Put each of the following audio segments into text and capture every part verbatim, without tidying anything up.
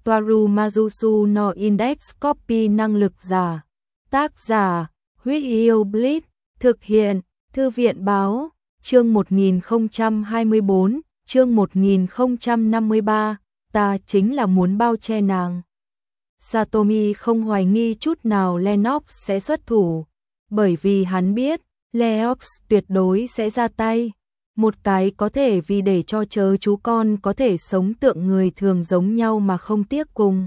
Toaru Majusu no Index Copy năng lực giả. Tác giả, Huyết Yêu Blitz, thực hiện, Thư viện báo, chương một nghìn không trăm hai mươi tư, chương một nghìn không trăm năm mươi ba, ta chính là muốn bao che nàng. Satomi không hoài nghi chút nào Lennox sẽ xuất thủ, bởi vì hắn biết, Lennox tuyệt đối sẽ ra tay. Một cái có thể vì để cho chớ chú con có thể sống tượng người thường giống nhau mà không tiếc cùng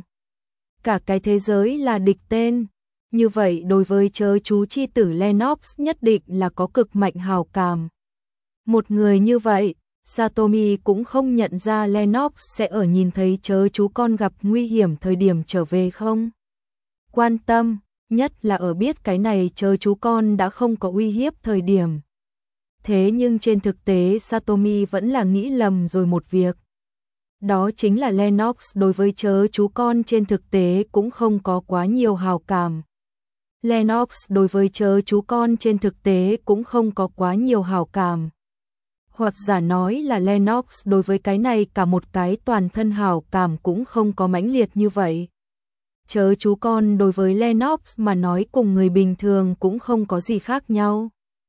cả cái thế giới là địch tên. Như vậy đối với chớ chú chi tử Lennox nhất định là có cực mạnh hào cảm. Một người như vậy, Satomi cũng không nhận ra Lennox sẽ ở nhìn thấy chớ chú con gặp nguy hiểm thời điểm trở về không quan tâm, nhất là ở biết cái này chớ chú con đã không có uy hiếp thời điểm. Thế nhưng trên thực tế Satomi vẫn là nghĩ lầm rồi một việc. Đó chính là Lennox đối với chớ chú con trên thực tế cũng không có quá nhiều hào cảm. Lennox đối với chớ chú con trên thực tế cũng không có quá nhiều hào cảm. Hoặc giả nói là Lennox đối với cái này cả một cái toàn thân hào cảm cũng không có mãnh liệt như vậy. Chớ chú con đối với Lennox mà nói cùng người bình thường cũng không có gì khác nhau.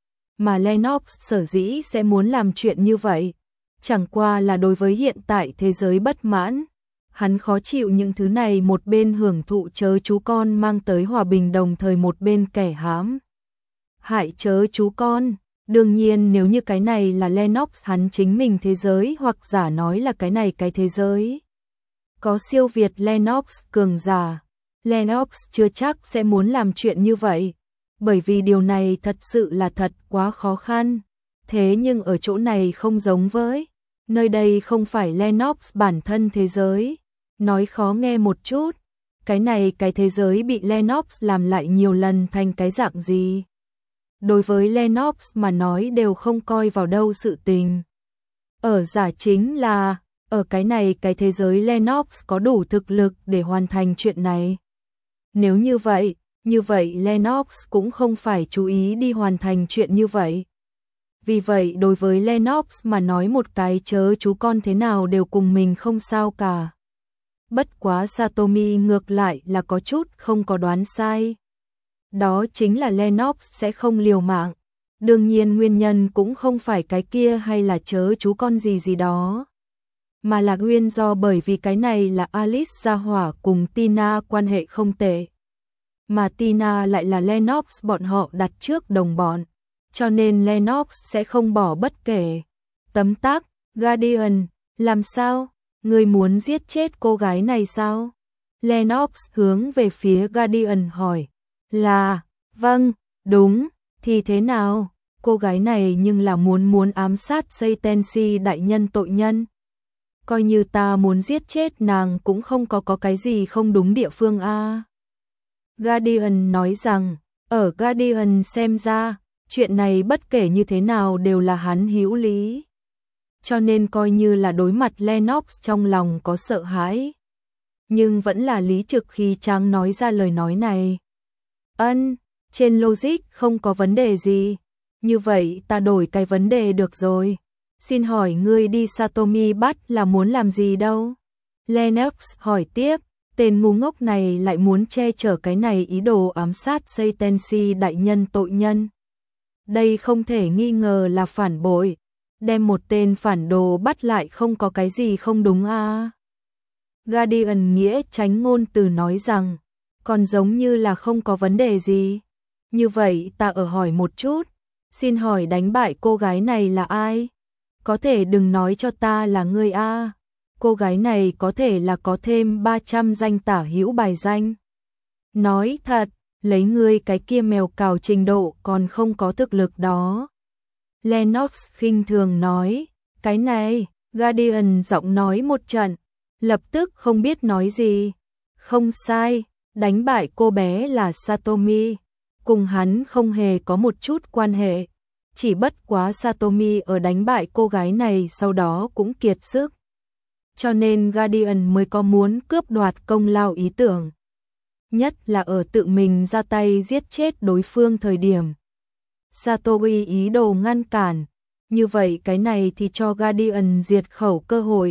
Mà Lennox sở dĩ sẽ muốn làm chuyện như vậy, chẳng qua là đối với hiện tại thế giới bất mãn. Hắn khó chịu những thứ này, một bên hưởng thụ chớ chú con mang tới hòa bình đồng thời một bên kẻ hãm hại chớ chú con. Đương nhiên nếu như cái này là Lennox hắn chính mình thế giới, hoặc giả nói là cái này cái thế giới có siêu việt Lennox cường giả, Lennox chưa chắc sẽ muốn làm chuyện như vậy, bởi vì điều này thật sự là thật quá khó khăn. Thế nhưng ở chỗ này không giống với, nơi đây không phải Lennox bản thân thế giới. Nói khó nghe một chút, cái này cái thế giới bị Lennox làm lại nhiều lần thành cái dạng gì? Đối với Lennox mà nói đều không coi vào đâu sự tình. Ở giả chính là, ở cái này cái thế giới Lennox có đủ thực lực để hoàn thành chuyện này. Nếu như vậy, như vậy Lennox cũng không phải chú ý đi hoàn thành chuyện như vậy. Vì vậy đối với Lennox mà nói một cái chớ chú con thế nào đều cùng mình không sao cả. Bất quá Satomi ngược lại là có chút không có đoán sai. Đó chính là Lennox sẽ không liều mạng. Đương nhiên nguyên nhân cũng không phải cái kia hay là chớ chú con gì gì đó, mà là nguyên do bởi vì cái này là Alice gia hỏa cùng Tina quan hệ không tệ. Mà Tina lại là Lennox bọn họ đặt trước đồng bọn, cho nên Lennox sẽ không bỏ bất kể. Tấm tắc, Guardian, làm sao? Người muốn giết chết cô gái này sao? Lennox hướng về phía Guardian hỏi. Là, vâng, đúng, thì thế nào? Cô gái này nhưng là muốn muốn ám sát Saitensi đại nhân tội nhân. Coi như ta muốn giết chết nàng cũng không có có cái gì không đúng địa phương a. À. Guardian nói rằng, ở Guardian xem ra, chuyện này bất kể như thế nào đều là hắn hữu lý. Cho nên coi như là đối mặt Lennox trong lòng có sợ hãi, nhưng vẫn là lý trực khi Trang nói ra lời nói này. Ân, trên logic không có vấn đề gì. Như vậy ta đổi cái vấn đề được rồi. Xin hỏi ngươi đi Satomi bắt là muốn làm gì đâu? Lennox hỏi tiếp, tên ngu ngốc này lại muốn che chở cái này ý đồ ám sát Saitensi đại nhân tội nhân. Đây không thể nghi ngờ là phản bội. Đem một tên phản đồ bắt lại không có cái gì không đúng a. À. Guardian nghĩa tránh ngôn từ nói rằng, còn giống như là không có vấn đề gì. Như vậy ta ở hỏi một chút, xin hỏi đánh bại cô gái này là ai? Có thể đừng nói cho ta là ngươi a. À. Cô gái này có thể là có thêm ba trăm danh tả hữu bài danh. Nói thật, lấy ngươi cái kia mèo cào trình độ còn không có thực lực đó. Lennox khinh thường nói, cái này, Guardian giọng nói một trận, lập tức không biết nói gì. Không sai, đánh bại cô bé là Satomi, cùng hắn không hề có một chút quan hệ. Chỉ bất quá Satomi ở đánh bại cô gái này sau đó cũng kiệt sức. Cho nên Guardian mới có muốn cướp đoạt công lao ý tưởng. Nhất là ở tự mình ra tay giết chết đối phương thời điểm. Satomi ý đồ ngăn cản, như vậy cái này thì cho Guardian diệt khẩu cơ hội,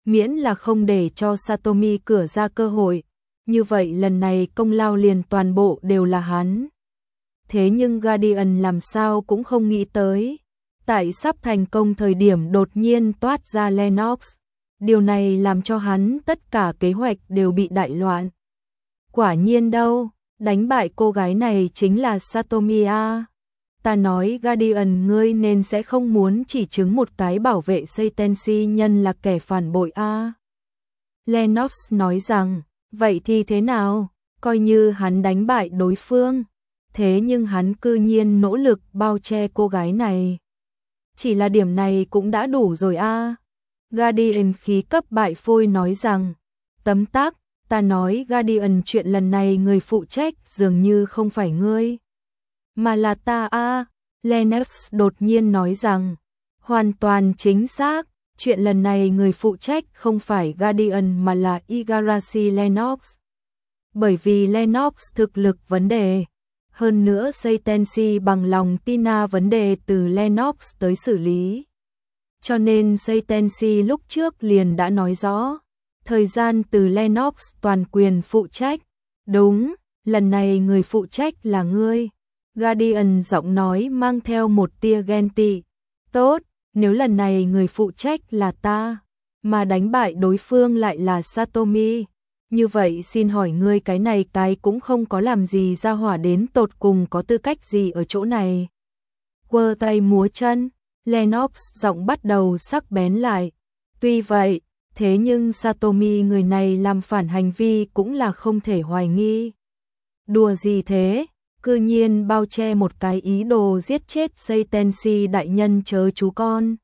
miễn là không để cho Satomi cửa ra cơ hội, như vậy lần này công lao liền toàn bộ đều là hắn. Thế nhưng Guardian làm sao cũng không nghĩ tới, tại sắp thành công thời điểm đột nhiên toát ra Lennox, điều này làm cho hắn tất cả kế hoạch đều bị đại loạn. Quả nhiên đâu, đánh bại cô gái này chính là Satomi a. Ta nói Guardian ngươi nên sẽ không muốn chỉ chứng một cái bảo vệ Seitenshi nhân là kẻ phản bội a. Lennox nói rằng, vậy thì thế nào, coi như hắn đánh bại đối phương, thế nhưng hắn cư nhiên nỗ lực bao che cô gái này. Chỉ là điểm này cũng đã đủ rồi a. Guardian khí cấp bại phôi nói rằng, tấm tắc, ta nói Guardian chuyện lần này người phụ trách dường như không phải ngươi, mà là ta a. Lennox đột nhiên nói rằng, hoàn toàn chính xác, chuyện lần này người phụ trách không phải Guardian mà là Igarashi Lennox. Bởi vì Lennox thực lực vấn đề, hơn nữa Seitenshi bằng lòng Tina vấn đề từ Lennox tới xử lý. Cho nên Seitenshi lúc trước liền đã nói rõ, thời gian từ Lennox toàn quyền phụ trách. Đúng, lần này người phụ trách là ngươi. Guardian giọng nói mang theo một tia ghen tị. Tốt, nếu lần này người phụ trách là ta, mà đánh bại đối phương lại là Satomi, như vậy xin hỏi ngươi cái này cái cũng không có làm gì ra hỏa đến tột cùng có tư cách gì ở chỗ này. Quơ tay múa chân, Lennox giọng bắt đầu sắc bén lại. Tuy vậy, thế nhưng Satomi người này làm phản hành vi cũng là không thể hoài nghi. Đùa gì thế, cư nhiên bao che một cái ý đồ giết chết Seitenshi đại nhân chớ chú con.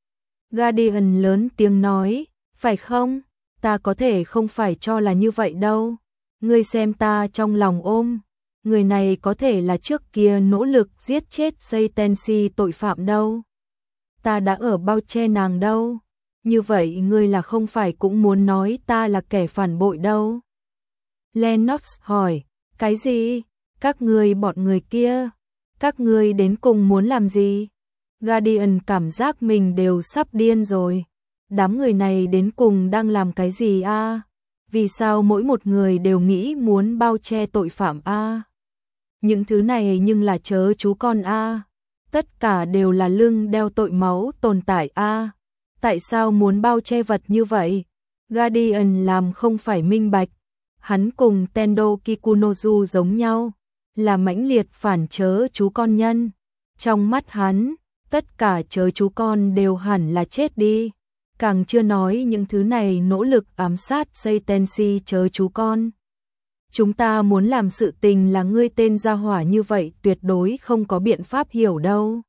Guardian lớn tiếng nói, phải không? Ta có thể không phải cho là như vậy đâu. Ngươi xem ta trong lòng ôm, người này có thể là trước kia nỗ lực giết chết Seitenshi tội phạm đâu. Ta đã ở bao che nàng đâu. Như vậy ngươi là không phải cũng muốn nói ta là kẻ phản bội đâu. Lennox hỏi, cái gì? Các ngươi bọn người kia, các ngươi đến cùng muốn làm gì? Guardian cảm giác mình đều sắp điên rồi. Đám người này đến cùng đang làm cái gì a? À? Vì sao mỗi một người đều nghĩ muốn bao che tội phạm a? À? Những thứ này nhưng là chớ chú con a. À? Tất cả đều là lưng đeo tội máu tồn tại a. À? Tại sao muốn bao che vật như vậy? Guardian làm không phải minh bạch. Hắn cùng Tendo Kikunozu giống nhau, là mãnh liệt phản chớ chú con nhân. Trong mắt hắn, tất cả chớ chú con đều hẳn là chết đi. Càng chưa nói những thứ này nỗ lực ám sát Seitenshi chớ chú con. Chúng ta muốn làm sự tình là ngươi tên gia hỏa như vậy tuyệt đối không có biện pháp hiểu đâu.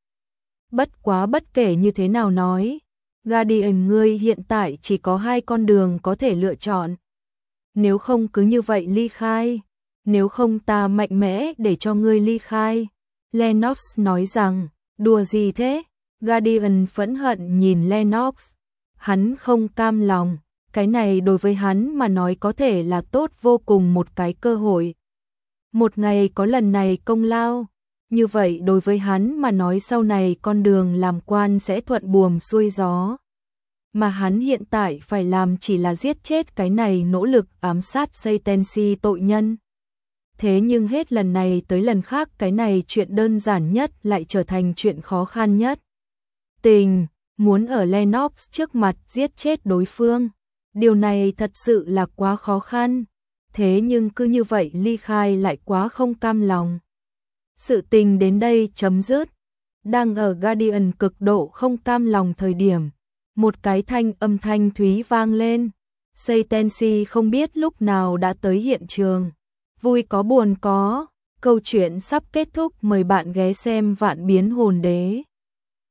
Bất quá bất kể như thế nào nói, Guardian ngươi hiện tại chỉ có hai con đường có thể lựa chọn. Nếu không cứ như vậy ly khai, nếu không ta mạnh mẽ để cho ngươi ly khai. Lennox nói rằng, đùa gì thế? Guardian phẫn hận nhìn Lennox. Hắn không cam lòng, cái này đối với hắn mà nói có thể là tốt vô cùng một cái cơ hội. Một ngày có lần này công lao, như vậy đối với hắn mà nói sau này con đường làm quan sẽ thuận buồm xuôi gió. Mà hắn hiện tại phải làm chỉ là giết chết cái này nỗ lực ám sát Seitenshi tội nhân. Thế nhưng hết lần này tới lần khác cái này chuyện đơn giản nhất lại trở thành chuyện khó khăn nhất. Tình, muốn ở Lennox trước mặt giết chết đối phương, điều này thật sự là quá khó khăn. Thế nhưng cứ như vậy ly khai lại quá không cam lòng. Sự tình đến đây chấm dứt. Đang ở Guardian cực độ không cam lòng thời điểm, một cái thanh âm thanh thúy vang lên. Seitenshi không biết lúc nào đã tới hiện trường. Vui có buồn có, câu chuyện sắp kết thúc, mời bạn ghé xem Vạn Biến Hồn Đế.